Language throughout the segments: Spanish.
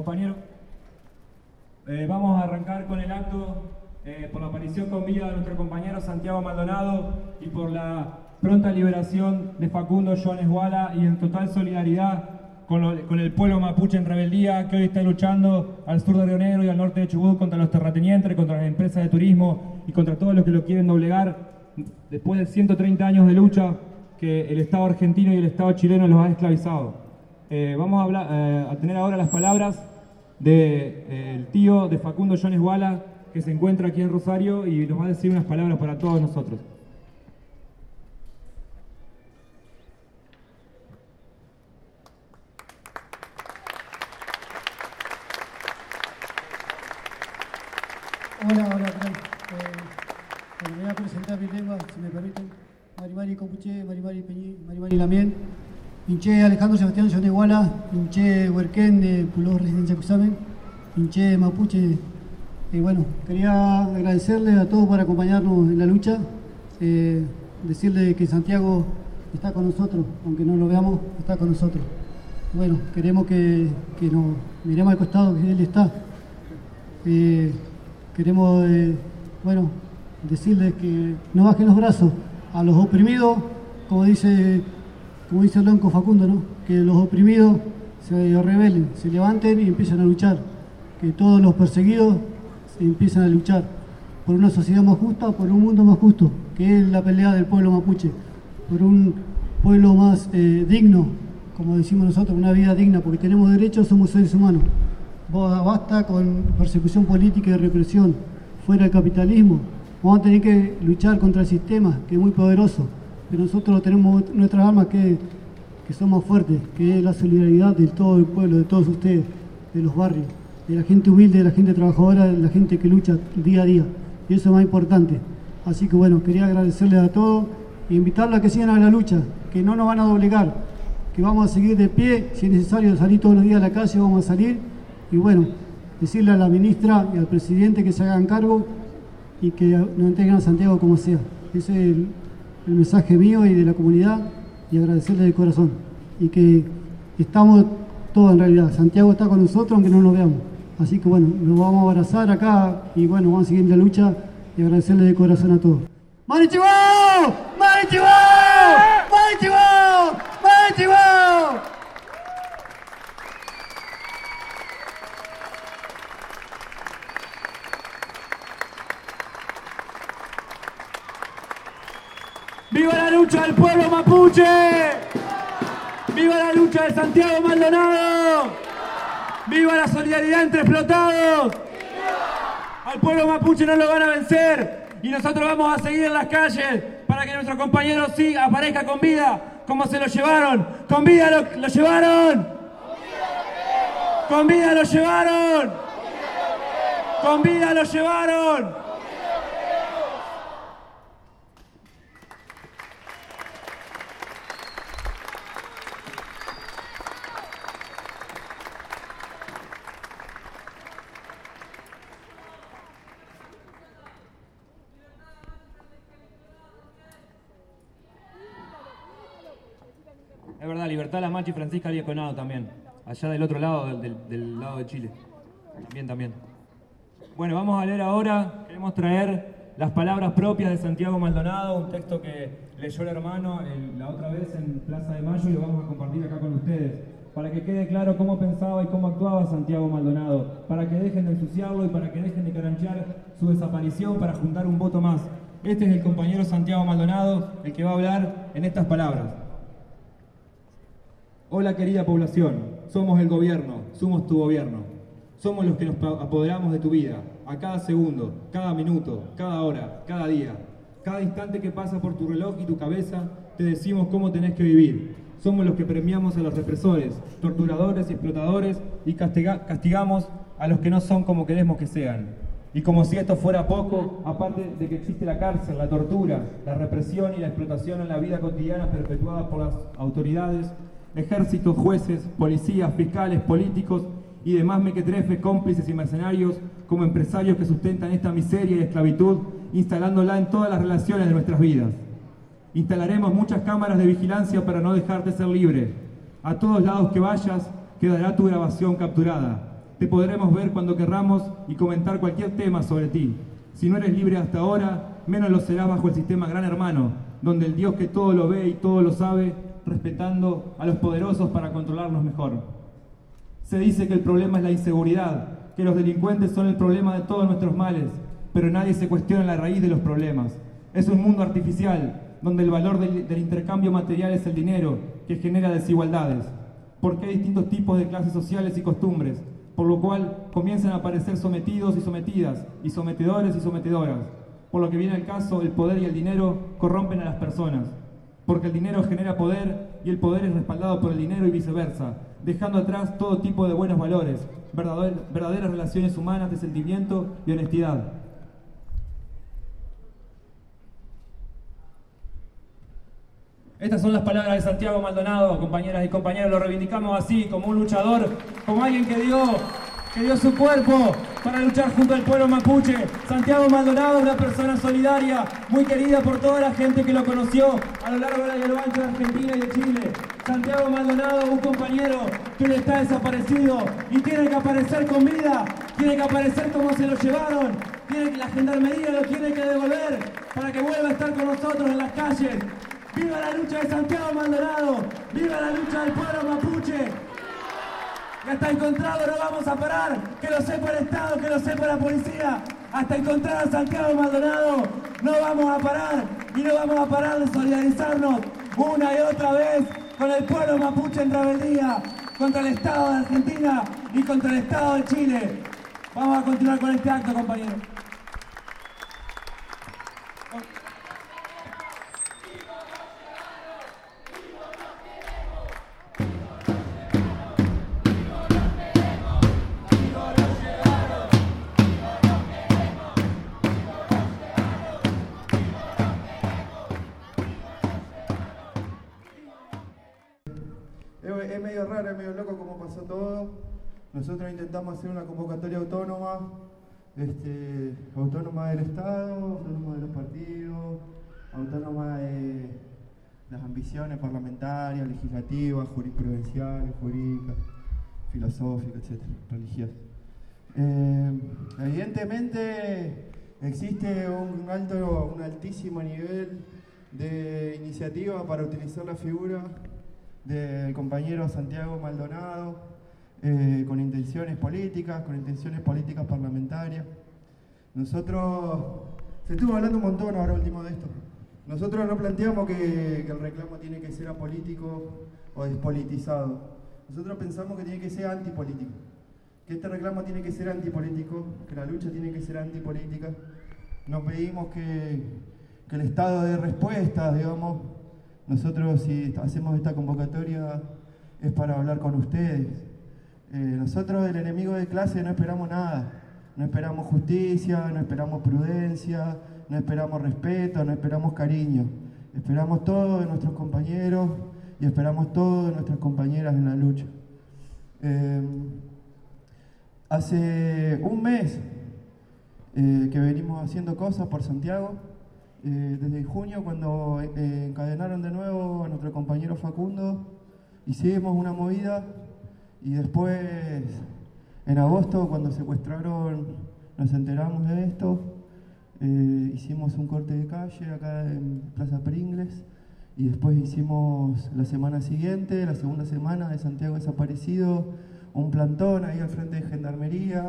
Compañero, vamos a arrancar con el acto por la aparición con vida de nuestro compañero Santiago Maldonado y por la pronta liberación de Facundo Jones Wala, y en total solidaridad con el pueblo mapuche en rebeldía que hoy está luchando al sur de Río Negro y al norte de Chubut contra los terratenientes, contra las empresas de turismo y contra todos los que lo quieren doblegar después de 130 años de lucha que el Estado argentino y el Estado chileno los ha esclavizado. Vamos a tener ahora las palabras del tío de Facundo Jones Wala, que se encuentra aquí en Rosario y nos va a decir unas palabras para todos nosotros. Hola, me voy a presentar mi lengua, si me permiten. Marimari Compuche, Marimari Peñi, Marimari Lamien, Pinche Alejandro Sebastián Jones Wala, Pinche Huerquén de Pulo Residencia Cusamen, Pinche Mapuche. Bueno, quería agradecerle a todos por acompañarnos en la lucha, decirle que Santiago está con nosotros, aunque no lo veamos, está con nosotros. Bueno, queremos que nos miremos al costado, que él está. Queremos, decirles que no bajen los brazos a los oprimidos, como dice el lonco Facundo, ¿no? Que los oprimidos se rebelen, se levanten y empiecen a luchar, que todos los perseguidos empiecen a luchar por una sociedad más justa, por un mundo más justo, que es la pelea del pueblo mapuche, por un pueblo más digno, como decimos nosotros, una vida digna, porque tenemos derechos, somos seres humanos. Basta con persecución política y represión, fuera el capitalismo. Vamos a tener que luchar contra el sistema, que es muy poderoso, pero nosotros tenemos nuestras armas que son más fuertes, que es la solidaridad de todo el pueblo, de todos ustedes, de los barrios, de la gente humilde, de la gente trabajadora, de la gente que lucha día a día, y eso es más importante. Así que bueno, quería agradecerles a todos e invitarlos a que sigan a la lucha, que no nos van a doblegar, que vamos a seguir de pie, si es necesario salir todos los días a la calle, vamos a salir. Y bueno, decirle a la ministra y al presidente que se hagan cargo y que nos entreguen a Santiago como sea. Ese es el mensaje mío y de la comunidad, y agradecerle de corazón. Y que estamos todos en realidad. Santiago está con nosotros aunque no nos veamos. Así que bueno, nos vamos a abrazar acá y bueno, vamos a seguir la lucha y agradecerle de corazón a todos. ¡Mari Chihuahua! ¡Mari Chihuahua! ¡Mari Chihuahua! ¡Mari Chihuahua! ¡Viva la lucha del pueblo mapuche! ¡Viva la lucha de Santiago Maldonado! ¡Viva la solidaridad entre explotados! Al pueblo mapuche no lo van a vencer y nosotros vamos a seguir en las calles para que nuestro compañero sí aparezca con vida, como se lo llevaron. ¡Con vida lo llevaron! ¡Con vida lo llevaron! ¡Con vida lo llevaron! Es verdad, Libertad Lamarche y Francisca Diaconado también, allá del otro lado, del lado de Chile. Bien también. Bueno, vamos a leer ahora, queremos traer las palabras propias de Santiago Maldonado, un texto que leyó el hermano la otra vez en Plaza de Mayo y lo vamos a compartir acá con ustedes, para que quede claro cómo pensaba y cómo actuaba Santiago Maldonado, para que dejen de ensuciarlo y para que dejen de caranchear su desaparición para juntar un voto más. Este es el compañero Santiago Maldonado, el que va a hablar en estas palabras. Hola querida población, somos el gobierno, somos tu gobierno. Somos los que nos apoderamos de tu vida, a cada segundo, cada minuto, cada hora, cada día. Cada instante que pasa por tu reloj y tu cabeza, te decimos cómo tenés que vivir. Somos los que premiamos a los represores, torturadores y explotadores y castigamos a los que no son como queremos que sean. Y como si esto fuera poco, aparte de que existe la cárcel, la tortura, la represión y la explotación en la vida cotidiana perpetuada por las autoridades, ejércitos, jueces, policías, fiscales, políticos y demás mequetrefes, cómplices y mercenarios como empresarios que sustentan esta miseria y esclavitud, instalándola en todas las relaciones de nuestras vidas. Instalaremos muchas cámaras de vigilancia para no dejarte ser libre. A todos lados que vayas quedará tu grabación capturada. Te podremos ver cuando querramos y comentar cualquier tema sobre ti. Si no eres libre hasta ahora, menos lo serás bajo el sistema Gran Hermano, donde el Dios que todo lo ve y todo lo sabe, respetando a los poderosos para controlarnos mejor. Se dice que el problema es la inseguridad, que los delincuentes son el problema de todos nuestros males, pero nadie se cuestiona la raíz de los problemas. Es un mundo artificial, donde el valor del intercambio material es el dinero, que genera desigualdades. Porque hay distintos tipos de clases sociales y costumbres, por lo cual comienzan a aparecer sometidos y sometidas, y sometedores y sometedoras. Por lo que viene el caso, el poder y el dinero corrompen a las personas, porque el dinero genera poder y el poder es respaldado por el dinero y viceversa, dejando atrás todo tipo de buenos valores, verdaderas relaciones humanas de sentimiento y honestidad. Estas son las palabras de Santiago Maldonado, compañeras y compañeros, lo reivindicamos así, como un luchador, como alguien que dio su cuerpo para luchar junto al pueblo mapuche. Santiago Maldonado, una persona solidaria, muy querida por toda la gente que lo conoció a lo largo y a lo ancho de Argentina y de Chile. Santiago Maldonado, un compañero que le está desaparecido y tiene que aparecer con vida, tiene que aparecer como se lo llevaron, la gendarmería lo tiene que devolver para que vuelva a estar con nosotros en las calles. ¡Viva la lucha de Santiago Maldonado! ¡Viva la lucha del pueblo mapuche! Y hasta encontrado no vamos a parar, que lo sepa el Estado, que lo sepa la policía. Hasta encontrar a Santiago Maldonado no vamos a parar y no vamos a parar de solidarizarnos una y otra vez con el pueblo mapuche en rebeldía contra el Estado de Argentina y contra el Estado de Chile. Vamos a continuar con este acto, compañeros. Es medio raro, es medio loco como pasó todo. Nosotros intentamos hacer una convocatoria autónoma, autónoma del Estado, autónoma de los partidos, autónoma de las ambiciones parlamentarias, legislativas, jurisprudenciales, jurídicas, filosóficas, etc., religiosas. Evidentemente existe un altísimo nivel de iniciativa para utilizar la figura del compañero Santiago Maldonado con intenciones políticas parlamentarias. Se estuvo hablando un montón ahora último de esto. Nosotros no planteamos que el reclamo tiene que ser apolítico o despolitizado. Nosotros pensamos que tiene que ser antipolítico, que este reclamo tiene que ser antipolítico, que la lucha tiene que ser antipolítica. Nos pedimos que el Estado dé respuestas, digamos. Nosotros, si hacemos esta convocatoria, es para hablar con ustedes. Nosotros del enemigo de clase no esperamos nada. No esperamos justicia, no esperamos prudencia, no esperamos respeto, no esperamos cariño. Esperamos todo de nuestros compañeros y esperamos todo de nuestras compañeras en la lucha. Hace un mes que venimos haciendo cosas por Santiago. Desde junio, cuando encadenaron de nuevo a nuestro compañero Facundo, hicimos una movida y después, en agosto, cuando secuestraron, nos enteramos de esto, hicimos un corte de calle acá en Plaza Pringles y después hicimos la semana siguiente, la segunda semana de Santiago desaparecido, un plantón ahí al frente de Gendarmería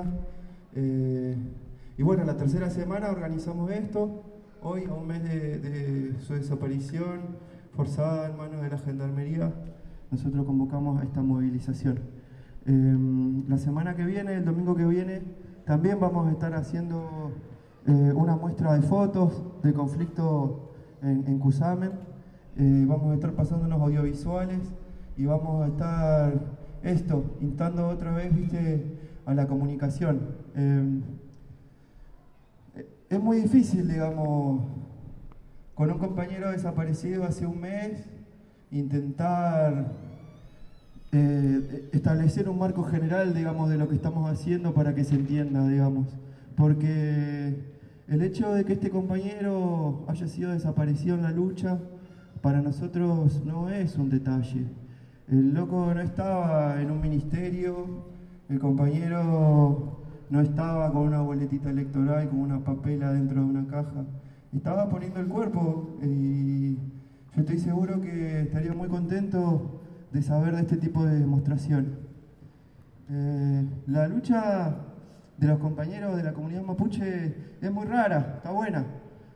y bueno, la tercera semana organizamos esto. Hoy, a un mes de su desaparición forzada en manos de la Gendarmería, nosotros convocamos a esta movilización. La semana que viene, el domingo que viene, también vamos a estar haciendo una muestra de fotos del conflicto en Cusamen. Vamos a estar pasando unos audiovisuales y vamos a estar instando otra vez, a la comunicación. Es muy difícil, digamos, con un compañero desaparecido hace un mes, intentar establecer un marco general, digamos, de lo que estamos haciendo para que se entienda, digamos. Porque el hecho de que este compañero haya sido desaparecido en la lucha, para nosotros no es un detalle. El loco no estaba en un ministerio, el compañero no estaba con una boletita electoral, con una papela dentro de una caja, estaba poniendo el cuerpo y yo estoy seguro que estaría muy contento de saber de este tipo de demostración. La lucha de los compañeros de la comunidad mapuche es muy rara, está buena.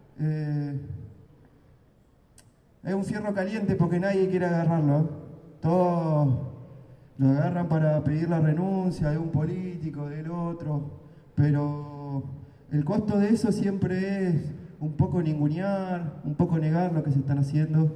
Es un fierro caliente porque nadie quiere agarrarlo, ¿eh? Todos lo agarran para pedir la renuncia de un político, del otro, pero el costo de eso siempre es un poco ningunear, un poco negar lo que se están haciendo,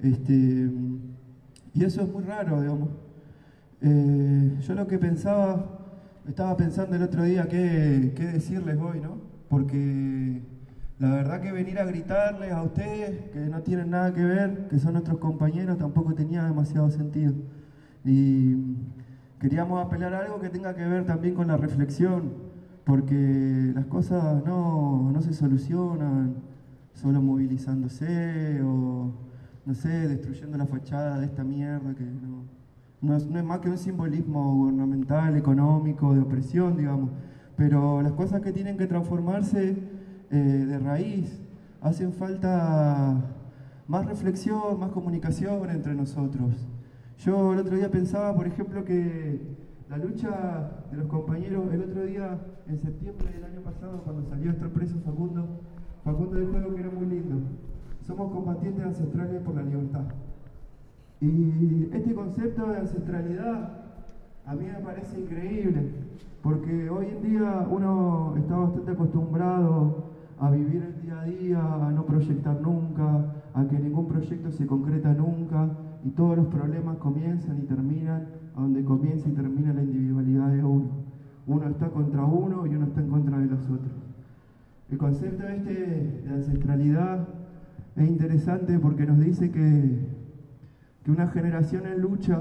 y eso es muy raro, digamos. Yo lo que estaba pensando el otro día qué decirles hoy, ¿no? Porque la verdad que venir a gritarles a ustedes que no tienen nada que ver, que son nuestros compañeros, tampoco tenía demasiado sentido. Y queríamos apelar a algo que tenga que ver también con la reflexión, porque las cosas no se solucionan solo movilizándose o, no sé, destruyendo la fachada de esta mierda que no es más que un simbolismo gubernamental, económico, de opresión, digamos. Pero las cosas que tienen que transformarse de raíz, hacen falta más reflexión, más comunicación entre nosotros. Yo el otro día pensaba, por ejemplo, que la lucha de los compañeros, el otro día, en septiembre del año pasado, cuando salió a estar preso Facundo dijo algo que era muy lindo. Somos combatientes ancestrales por la libertad. Y este concepto de ancestralidad a mí me parece increíble, porque hoy en día uno está bastante acostumbrado a vivir el día a día, a no proyectar nunca, a que ningún proyecto se concreta nunca, y todos los problemas comienzan y terminan a donde comienza y termina la individualidad de uno. Uno está contra uno y uno está en contra de los otros. El concepto de ancestralidad es interesante porque nos dice que una generación en lucha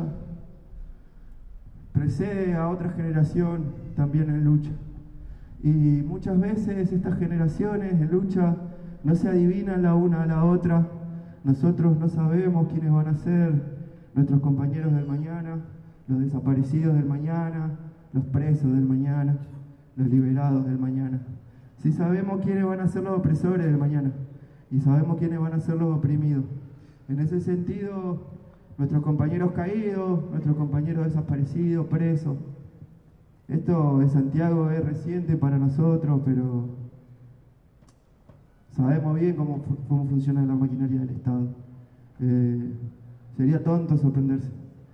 precede a otra generación también en lucha. Y muchas veces estas generaciones en lucha no se adivinan la una a la otra. Nosotros no sabemos quiénes van a ser nuestros compañeros del mañana, los desaparecidos del mañana, los presos del mañana, los liberados del mañana. Sí sabemos quiénes van a ser los opresores del mañana y sabemos quiénes van a ser los oprimidos. En ese sentido, nuestros compañeros caídos, nuestros compañeros desaparecidos, presos. Esto de Santiago es reciente para nosotros, pero sabemos bien cómo funciona la maquinaria del Estado. Sería tonto sorprenderse.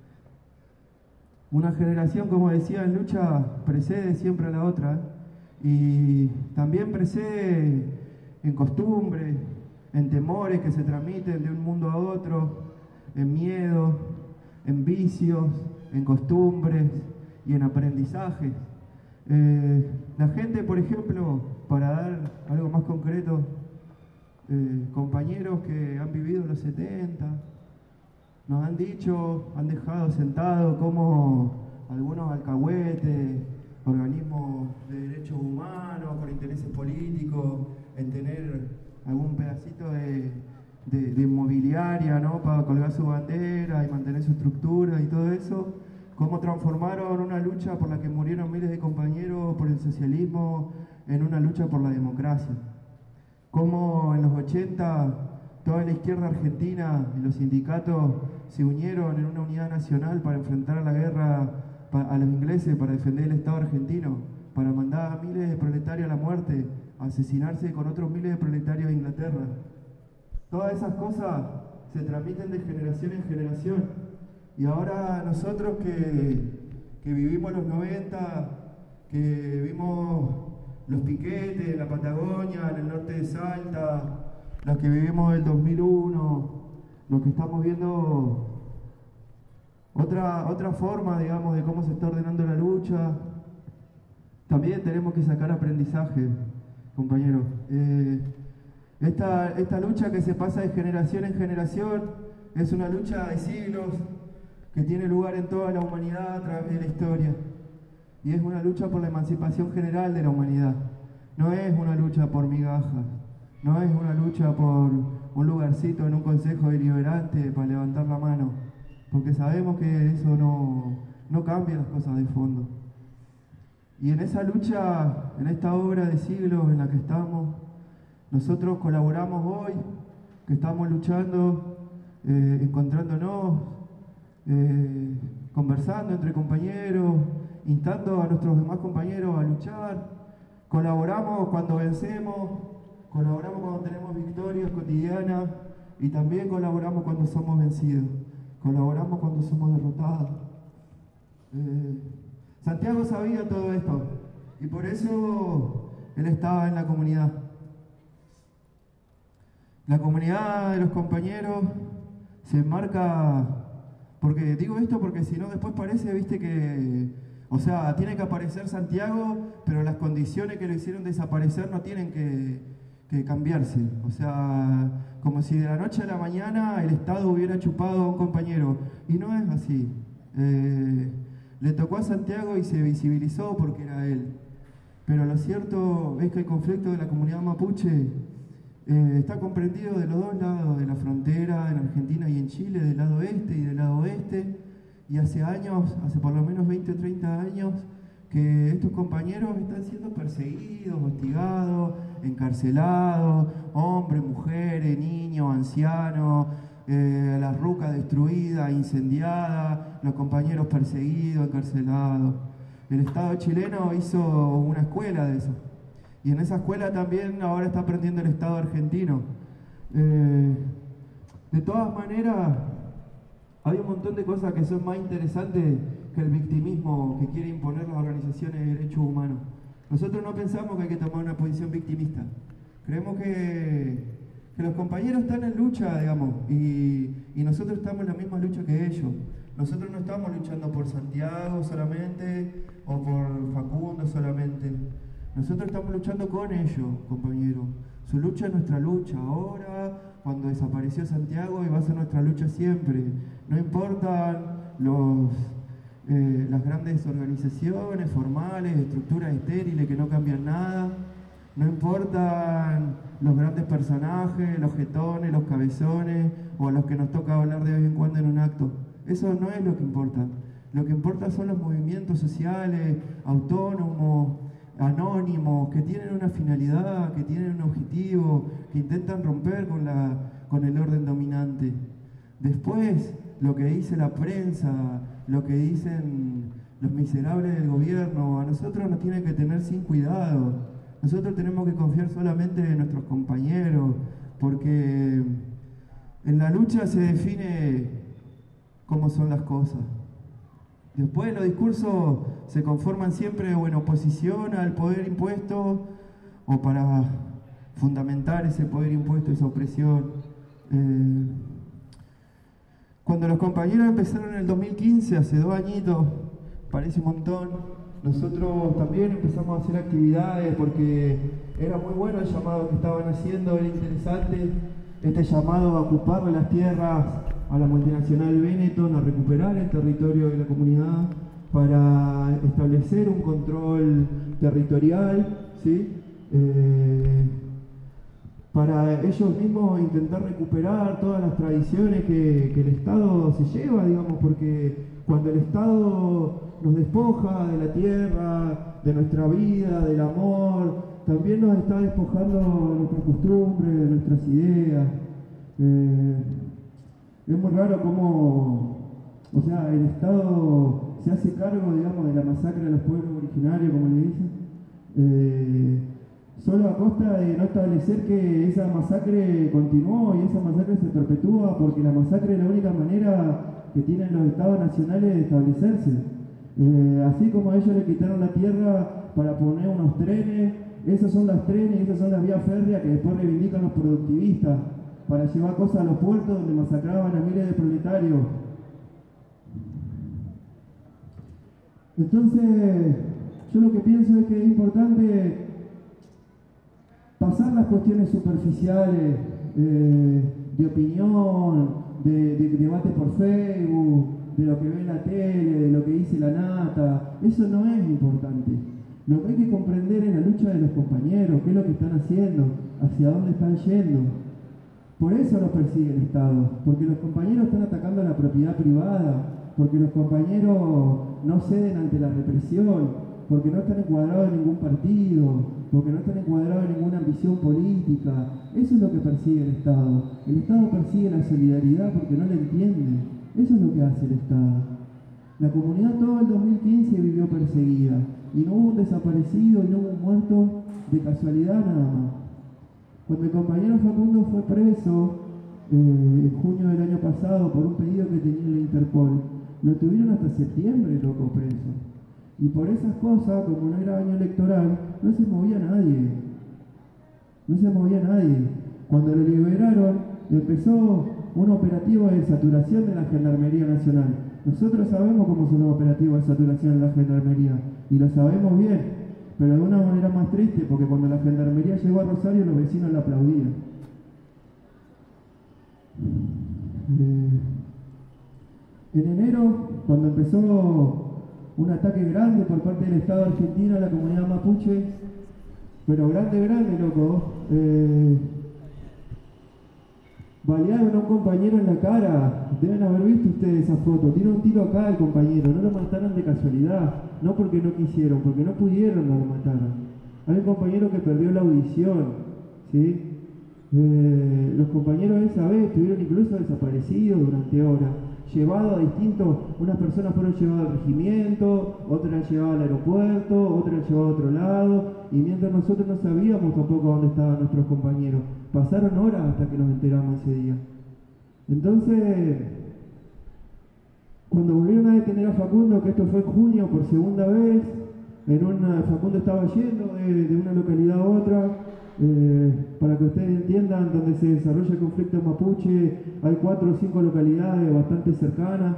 Una generación, como decía, en lucha precede siempre a la otra, ¿eh? Y también precede en costumbres, en temores que se transmiten de un mundo a otro, en miedo, en vicios, en costumbres y en aprendizajes. La gente, por ejemplo, para dar algo más concreto, compañeros que han vivido los 70, nos han dicho, han dejado sentado como algunos alcahuetes, organismos de derechos humanos, por intereses políticos, en tener algún pedacito de inmobiliaria, ¿no?, para colgar su bandera y mantener su estructura y todo eso, cómo transformaron una lucha por la que murieron miles de compañeros por el socialismo en una lucha por la democracia. Cómo en los 80 toda la izquierda argentina y los sindicatos se unieron en una unidad nacional para enfrentar a la guerra a los ingleses, para defender el Estado argentino, para mandar a miles de proletarios a la muerte, a asesinarse con otros miles de proletarios de Inglaterra. Todas esas cosas se transmiten de generación en generación. Y ahora nosotros que vivimos los 90, que vimos los piquetes en la Patagonia, en el norte de Salta, los que vivimos el 2001, los que estamos viendo otra forma, digamos, de cómo se está ordenando la lucha, también tenemos que sacar aprendizaje, compañeros. Esta lucha que se pasa de generación en generación es una lucha de siglos que tiene lugar en toda la humanidad a través de la historia. Y es una lucha por la emancipación general de la humanidad. No es una lucha por migajas, no es una lucha por un lugarcito en un consejo deliberante para levantar la mano, porque sabemos que eso no cambia las cosas de fondo. Y en esa lucha, en esta obra de siglos en la que estamos, nosotros colaboramos hoy, que estamos luchando, encontrándonos, conversando entre compañeros, instando a nuestros demás compañeros a luchar. Colaboramos cuando vencemos, colaboramos cuando tenemos victorias cotidianas y también colaboramos cuando somos vencidos, colaboramos cuando somos derrotados. Santiago sabía todo esto y por eso él estaba en la comunidad. La comunidad de los compañeros se enmarca, porque digo esto porque si no después parece, viste, que, o sea, tiene que aparecer Santiago, pero las condiciones que lo hicieron desaparecer no tienen que cambiarse. O sea, como si de la noche a la mañana el Estado hubiera chupado a un compañero. Y no es así. Le tocó a Santiago y se visibilizó porque era él. Pero lo cierto es que el conflicto de la comunidad mapuche está comprendido de los dos lados de la frontera, en Argentina y en Chile, del lado este y del lado oeste. Y hace años, hace por lo menos 20 o 30 años, que estos compañeros están siendo perseguidos, hostigados, encarcelados, hombres, mujeres, niños, ancianos, las rucas destruidas, incendiadas, los compañeros perseguidos, encarcelados. El Estado chileno hizo una escuela de eso. Y en esa escuela también ahora está aprendiendo el Estado argentino. De todas maneras, hay un montón de cosas que son más interesantes que el victimismo que quiere imponer las organizaciones de derechos humanos. Nosotros no pensamos que hay que tomar una posición victimista. Creemos que los compañeros están en lucha, digamos, y nosotros estamos en la misma lucha que ellos. Nosotros no estamos luchando por Santiago solamente o por Facundo solamente. Nosotros estamos luchando con ellos, compañeros. Su lucha es nuestra lucha ahora, cuando desapareció Santiago, y va a ser nuestra lucha siempre. No importan las grandes organizaciones formales, estructuras estériles que no cambian nada. No importan los grandes personajes, los jetones, los cabezones o a los que nos toca hablar de vez en cuando en un acto. Eso no es lo que importa. Lo que importa son los movimientos sociales, autónomos, anónimos, que tienen una finalidad, que tienen un objetivo, que intentan romper con el orden dominante. Después, lo que dice la prensa, lo que dicen los miserables del gobierno, a nosotros nos tienen que tener sin cuidado. Nosotros tenemos que confiar solamente en nuestros compañeros, porque en la lucha se define cómo son las cosas. Después los discursos se conforman siempre o en oposición al poder impuesto o para fundamentar ese poder impuesto, esa opresión. Cuando los compañeros empezaron en el 2015, hace 2 añitos, parece un montón, nosotros también empezamos a hacer actividades porque era muy bueno el llamado que estaban haciendo, era interesante este llamado a ocupar las tierras a la multinacional Benetton, a recuperar el territorio de la comunidad para establecer un control territorial, ¿sí? Para ellos mismos intentar recuperar todas las tradiciones que el Estado se lleva, digamos, porque cuando el Estado nos despoja de la tierra, de nuestra vida, del amor, también nos está despojando de nuestras costumbres, de nuestras ideas. Es muy raro cómo, o sea, el Estado se hace cargo, digamos, de la masacre de los pueblos originarios, como le dicen, solo a costa de no establecer que esa masacre continuó y esa masacre se perpetúa, porque la masacre es la única manera que tienen los estados nacionales de establecerse. Así como ellos le quitaron la tierra para poner unos trenes, esos son los trenes y esas son las vías férreas que después reivindican los productivistas para llevar cosas a los puertos donde masacraban a miles de proletarios. Entonces, yo lo que pienso es que es importante pasar las cuestiones superficiales de opinión, de debate por Facebook, de lo que ve en la tele, de lo que dice la nata. Eso no es importante. Lo que hay que comprender es la lucha de los compañeros, qué es lo que están haciendo, hacia dónde están yendo. Por eso los persigue el Estado, porque los compañeros están atacando a la propiedad privada, porque los compañeros no ceden ante la represión, porque no están encuadrados en ningún partido, porque no están encuadrados en ninguna ambición política. Eso es lo que persigue el Estado. El Estado persigue la solidaridad porque no la entiende. Eso es lo que hace el Estado. La comunidad todo el 2015 vivió perseguida y no hubo un desaparecido y no hubo un muerto de casualidad nada más. Cuando mi compañero Facundo fue preso en junio del año pasado por un pedido que tenía la Interpol, lo tuvieron hasta septiembre, loco, preso. Y por esas cosas, como no era año electoral, no se movía nadie. No se movía nadie. Cuando lo liberaron, empezó un operativo de saturación de la Gendarmería Nacional. Nosotros sabemos cómo son los operativos de saturación en la Gendarmería, y lo sabemos bien, pero de una manera más triste, porque cuando la Gendarmería llegó a Rosario, los vecinos la aplaudían. En enero, cuando empezó un ataque grande por parte del Estado argentino a la comunidad mapuche, pero grande, loco, balearon a un compañero en la cara. Deben haber visto ustedes esa foto. Tiene un tiro acá el compañero. No lo mataron de casualidad, no porque no quisieron, porque no pudieron, no lo mataron. Hay un compañero que perdió la audición, ¿sí? Los compañeros esa vez estuvieron incluso desaparecidos durante horas, llevados a distintos. Unas personas fueron llevadas al regimiento, otras eran llevadas al aeropuerto, otras eran llevadas a otro lado, y mientras nosotros no sabíamos tampoco dónde estaban nuestros compañeros. Pasaron horas hasta que nos enteramos ese día. Entonces, cuando volvieron a detener a Facundo, que esto fue en junio por segunda vez, Facundo estaba yendo de una localidad a otra. Para que ustedes entiendan, donde se desarrolla el conflicto mapuche, hay 4 o 5 localidades bastante cercanas.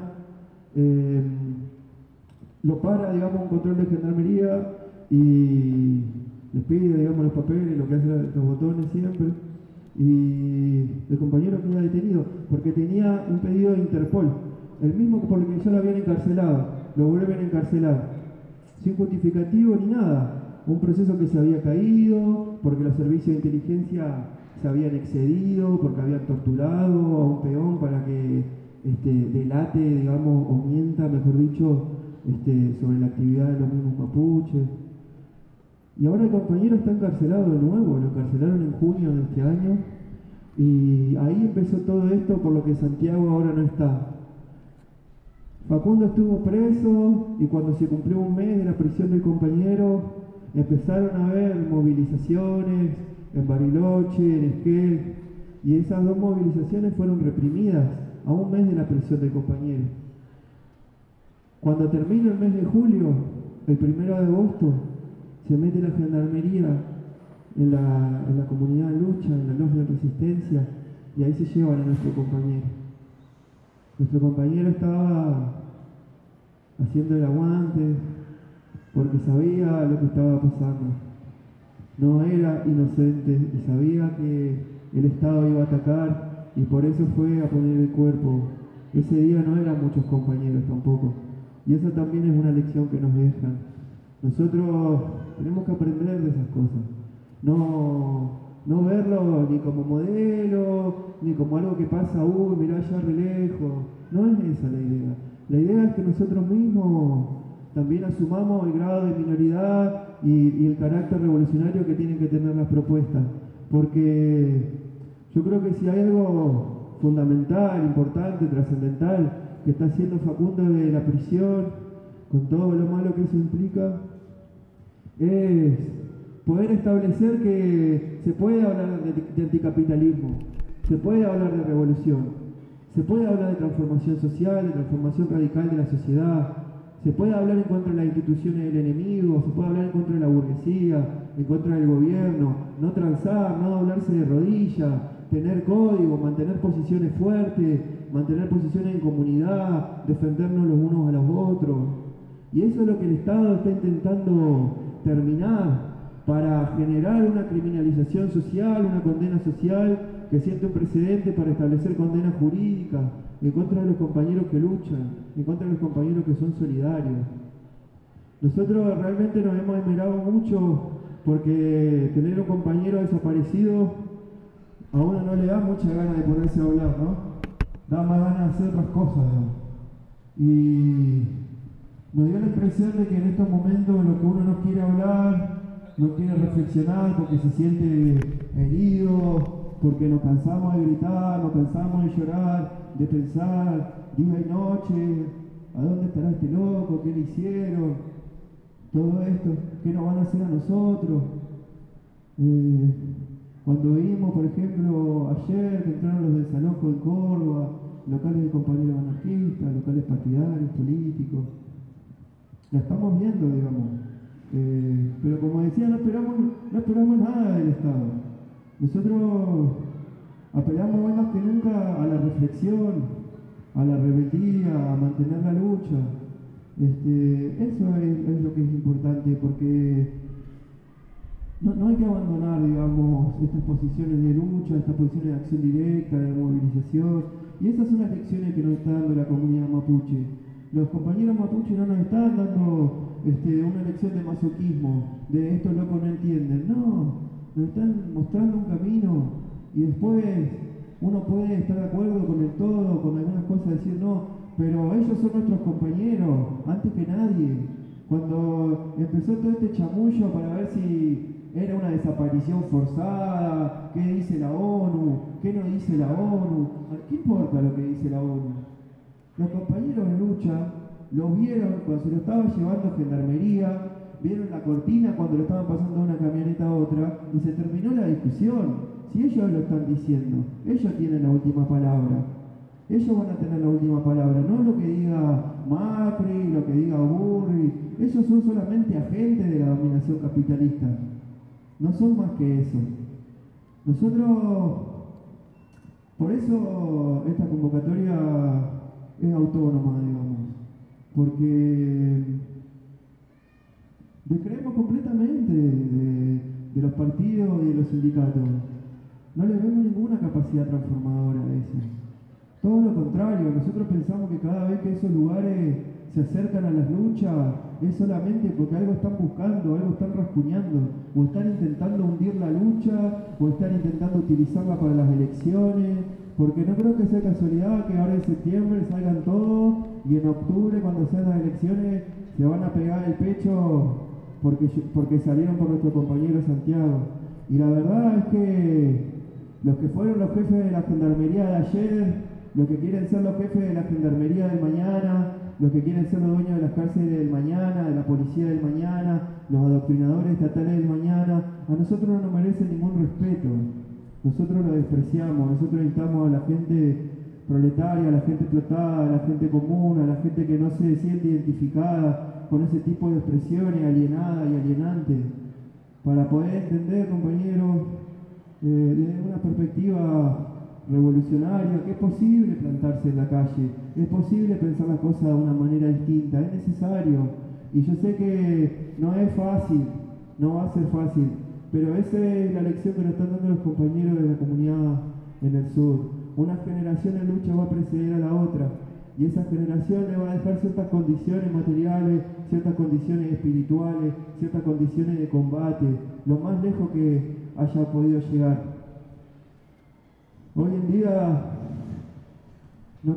Lo para, digamos, un control de gendarmería y les pide, digamos, los papeles, lo que hacen los botones siempre. Y el compañero queda detenido porque tenía un pedido de Interpol, el mismo por el que ya lo habían encarcelado, lo vuelven a encarcelar, sin justificativo ni nada. Un proceso que se había caído, porque los servicios de inteligencia se habían excedido, porque habían torturado a un peón para que delate, digamos, o mienta, mejor dicho, sobre la actividad de los mismos mapuches. Y ahora el compañero está encarcelado de nuevo, lo encarcelaron en junio de este año, y ahí empezó todo esto por lo que Santiago ahora no está. Facundo estuvo preso, y cuando se cumplió un mes de la prisión del compañero, empezaron a haber movilizaciones en Bariloche, en Esquel, y esas 2 movilizaciones fueron reprimidas a un mes de la prisión del compañero. Cuando termina el mes de julio, el 1 de agosto, se mete la gendarmería en la comunidad de lucha, en la logia de resistencia, y ahí se llevan a nuestro compañero. Nuestro compañero estaba haciendo el aguante, porque sabía lo que estaba pasando. No era inocente y sabía que el Estado iba a atacar, y por eso fue a poner el cuerpo. Ese día no eran muchos compañeros tampoco, y eso también es una lección que nos dejan. Nosotros tenemos que aprender de esas cosas, no verlo ni como modelo, ni como algo que pasa, mirá allá re lejos. No es esa la idea. La idea es que nosotros mismos también asumamos el grado de minoridad y el carácter revolucionario que tienen que tener las propuestas, porque yo creo que si hay algo fundamental, importante, trascendental que está haciendo Facundo de la prisión, con todo lo malo que eso implica, es poder establecer que se puede hablar de anticapitalismo, se puede hablar de revolución, se puede hablar de transformación social, de transformación radical de la sociedad. Se puede hablar en contra de las instituciones del enemigo, se puede hablar en contra de la burguesía, en contra del gobierno, no transar, no doblarse de rodillas, tener código, mantener posiciones fuertes, mantener posiciones en comunidad, defendernos los unos a los otros. Y eso es lo que el Estado está intentando terminar para generar una criminalización social, una condena social que siente un precedente para establecer condenas jurídicas en contra de los compañeros que luchan, en contra de los compañeros que son solidarios. Nosotros realmente nos hemos esmerado mucho porque tener un compañero desaparecido a uno no le da mucha ganas de ponerse a hablar, ¿no? Da más ganas de hacer otras cosas, ¿no? Y Nos dio la impresión de que en estos momentos lo que uno no quiere hablar, no quiere reflexionar porque se siente herido, porque nos cansamos de gritar, nos cansamos de llorar, de pensar día y noche, ¿a dónde estará este loco? ¿Qué le hicieron? Todo esto, ¿qué nos van a hacer a nosotros? Cuando vimos, por ejemplo, ayer que entraron los desalojos en Córdoba, locales de compañeros anarquistas, locales partidarios, políticos, la estamos viendo, digamos. Pero como decía, no esperamos nada del Estado. Nosotros apelamos hoy más que nunca a la reflexión, a la rebeldía, a mantener la lucha. Eso es lo que es importante, porque no hay que abandonar, digamos, estas posiciones de lucha, estas posiciones de acción directa, de movilización. Y esas son las lecciones que nos está dando la comunidad mapuche. Los compañeros mapuche no nos están dando una lección de masoquismo, de estos locos no entienden. No, nos están mostrando un camino y después uno puede estar de acuerdo con el todo, con algunas cosas, decir no, pero ellos son nuestros compañeros, antes que nadie. Cuando empezó todo este chamullo para ver si era una desaparición forzada, qué dice la ONU, qué no dice la ONU, ¿qué importa lo que dice la ONU? Los compañeros de lucha lo vieron cuando se lo estaba llevando a Gendarmería, vieron la cortina cuando lo estaban pasando de una camioneta a otra y se terminó la discusión. Si ellos lo están diciendo, ellos tienen la última palabra. Ellos van a tener la última palabra, no lo que diga Macri, lo que diga Burri. Ellos son solamente agentes de la dominación capitalista. No son más que eso. Nosotros, por eso esta convocatoria es autónoma, digamos, porque descreemos completamente de los partidos y de los sindicatos. No les vemos ninguna capacidad transformadora a eso. Todo lo contrario, nosotros pensamos que cada vez que esos lugares se acercan a las luchas es solamente porque algo están buscando, algo están rascuñando, o están intentando hundir la lucha, o están intentando utilizarla para las elecciones, porque no creo que sea casualidad que ahora en septiembre salgan todos y en octubre cuando sean las elecciones se van a pegar el pecho porque salieron por nuestro compañero Santiago. Y la verdad es que los que fueron los jefes de la Gendarmería de ayer, los que quieren ser los jefes de la Gendarmería del mañana, los que quieren ser los dueños de las cárceles del mañana, de la policía del mañana, los adoctrinadores estatales del mañana, a nosotros no nos merecen ningún respeto. Nosotros lo despreciamos, nosotros instamos a la gente proletaria, a la gente explotada, a la gente común, a la gente que no se siente identificada con ese tipo de expresiones alienadas y alienantes, para poder entender, compañeros, desde una perspectiva revolucionaria, que es posible plantarse en la calle, es posible pensar las cosas de una manera distinta, es necesario. Y yo sé que no es fácil, no va a ser fácil, pero esa es la lección que nos están dando los compañeros de la comunidad en el sur. Una generación en lucha va a preceder a la otra, y esa generación le va a dejar ciertas condiciones materiales, ciertas condiciones espirituales, ciertas condiciones de combate, lo más lejos que haya podido llegar. Hoy en día no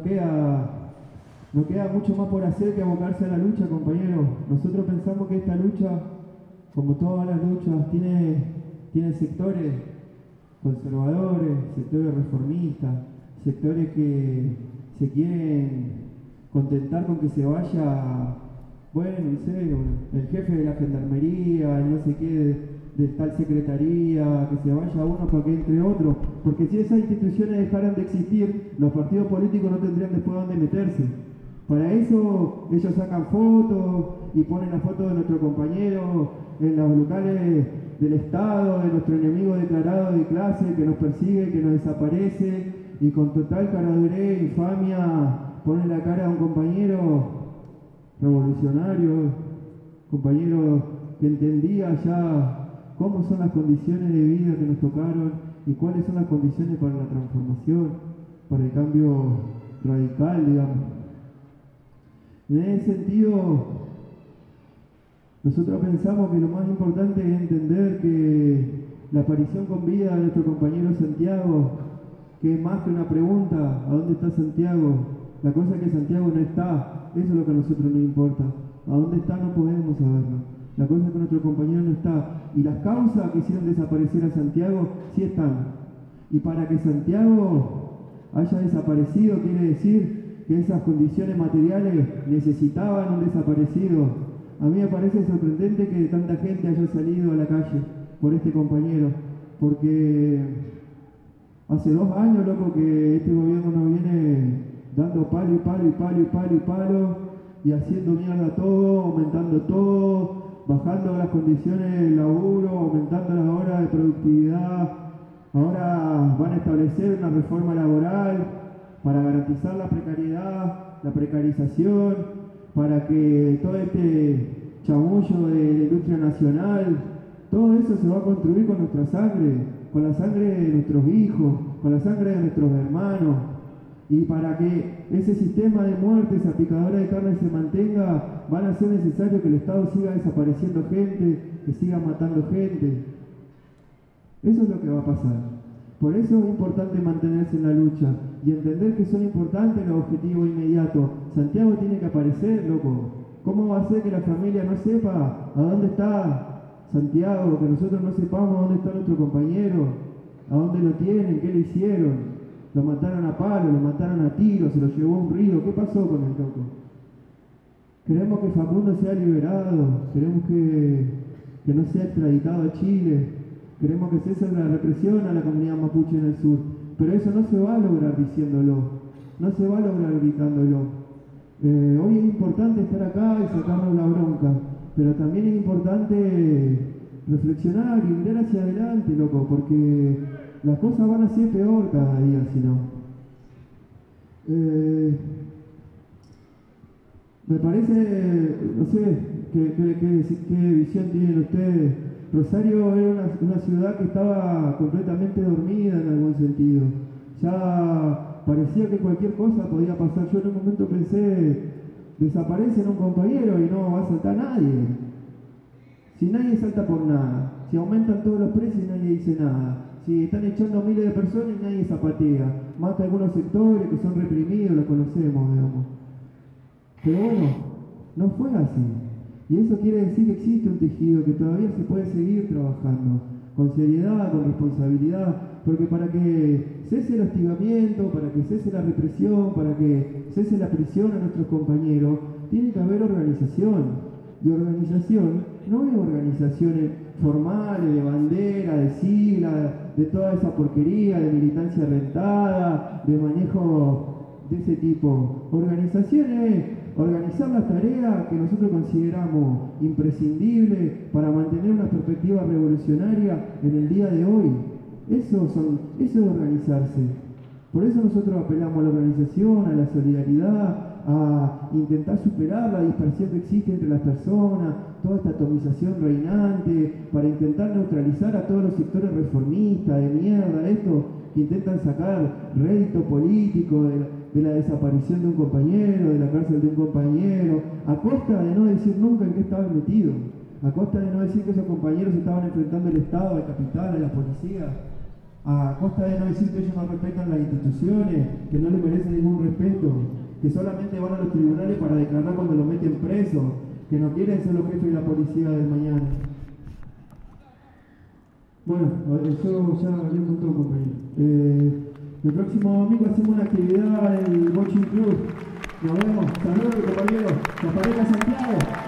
queda mucho más por hacer que abocarse a la lucha, compañeros. Nosotros pensamos que esta lucha, como todas las luchas, tiene sectores conservadores, sectores reformistas, sectores que se quieren contentar con que se vaya, bueno, no sé, el jefe de la Gendarmería, el no sé qué, de tal secretaría, que se vaya uno para que entre otro, porque si esas instituciones dejaran de existir, los partidos políticos no tendrían después dónde meterse. Para eso ellos sacan fotos y ponen la foto de nuestro compañero en los locales del Estado, de nuestro enemigo declarado de clase que nos persigue, que nos desaparece, y con total caradurez, infamia, ponen la cara a un compañero revolucionario, compañero que entendía ya cómo son las condiciones de vida que nos tocaron y cuáles son las condiciones para la transformación, para el cambio radical, digamos. En ese sentido, nosotros pensamos que lo más importante es entender que la aparición con vida de nuestro compañero Santiago, que es más que una pregunta, ¿a dónde está Santiago? La cosa es que Santiago no está, eso es lo que a nosotros nos importa. ¿A dónde está? No podemos saberlo. La cosa es que nuestro compañero no está. Y las causas que hicieron desaparecer a Santiago sí están. Y para que Santiago haya desaparecido quiere decir que esas condiciones materiales necesitaban un desaparecido. A mí me parece sorprendente que tanta gente haya salido a la calle por este compañero, porque hace 2 años, loco, que este gobierno nos viene dando palo y palo y palo y palo y palo y haciendo mierda todo, aumentando todo, bajando las condiciones del laburo, aumentando las horas de productividad. Ahora van a establecer una reforma laboral para garantizar la precariedad, la precarización, para que todo este chamullo de la industria nacional, todo eso se va a construir con nuestra sangre, con la sangre de nuestros hijos, con la sangre de nuestros hermanos. Y para que ese sistema de muerte, esa picadora de carne se mantenga, van a ser necesario que el Estado siga desapareciendo gente, que siga matando gente. Eso es lo que va a pasar. Por eso es importante mantenerse en la lucha y entender que son importantes los objetivos inmediatos. Santiago tiene que aparecer, loco. ¿Cómo va a ser que la familia no sepa a dónde está Santiago, que nosotros no sepamos a dónde está nuestro compañero, a dónde lo tienen, qué le hicieron? Lo mataron a palo, lo mataron a tiros, se lo llevó a un río. ¿Qué pasó con el loco? Queremos que Facundo sea liberado, queremos que no sea extraditado a Chile, queremos que cese la represión a la comunidad mapuche en el sur. Pero eso no se va a lograr diciéndolo, no se va a lograr gritándolo. Hoy es importante estar acá y sacarnos la bronca, pero también es importante reflexionar y mirar hacia adelante, loco, porque las cosas van a ser peor cada día, si no. Me parece, no sé, qué visión tienen ustedes. Rosario era una ciudad que estaba completamente dormida en algún sentido. Ya parecía que cualquier cosa podía pasar. Yo en un momento pensé, desaparece un compañero y no va a saltar nadie. Si nadie salta por nada, si aumentan todos los precios y nadie dice nada, si están echando miles de personas y nadie zapatea, más que algunos sectores que son reprimidos, los conocemos, digamos. Pero bueno, no fue así. Y eso quiere decir que existe un tejido, que todavía se puede seguir trabajando, con seriedad, con responsabilidad, porque para que cese el hostigamiento, para que cese la represión, para que cese la prisión a nuestros compañeros, tiene que haber organización. Y organización no es organizaciones formales, de bandera, de sigla, de toda esa porquería, de militancia rentada, de manejo de ese tipo. Organización es organizar las tareas que nosotros consideramos imprescindibles para mantener una perspectiva revolucionaria en el día de hoy. Eso es organizarse. Por eso nosotros apelamos a la organización, a la solidaridad, a intentar superar la dispersión que existe entre las personas, toda esta atomización reinante, para intentar neutralizar a todos los sectores reformistas de mierda, estos que intentan sacar rédito político de la desaparición de un compañero, de la cárcel de un compañero, a costa de no decir nunca en qué estaban metidos, a costa de no decir que esos compañeros estaban enfrentando al Estado, al capital, a la policía, a costa de no decir que ellos no respetan las instituciones, que no les merecen ningún respeto, que solamente van a los tribunales para declarar cuando los meten presos, que no quieren ser los jefes de la policía del mañana. Bueno, yo ya hablé con todo, compañero. El próximo domingo hacemos una actividad en el Boching Club. Nos vemos. Saludos, compañeros. Que aparezca Santiago.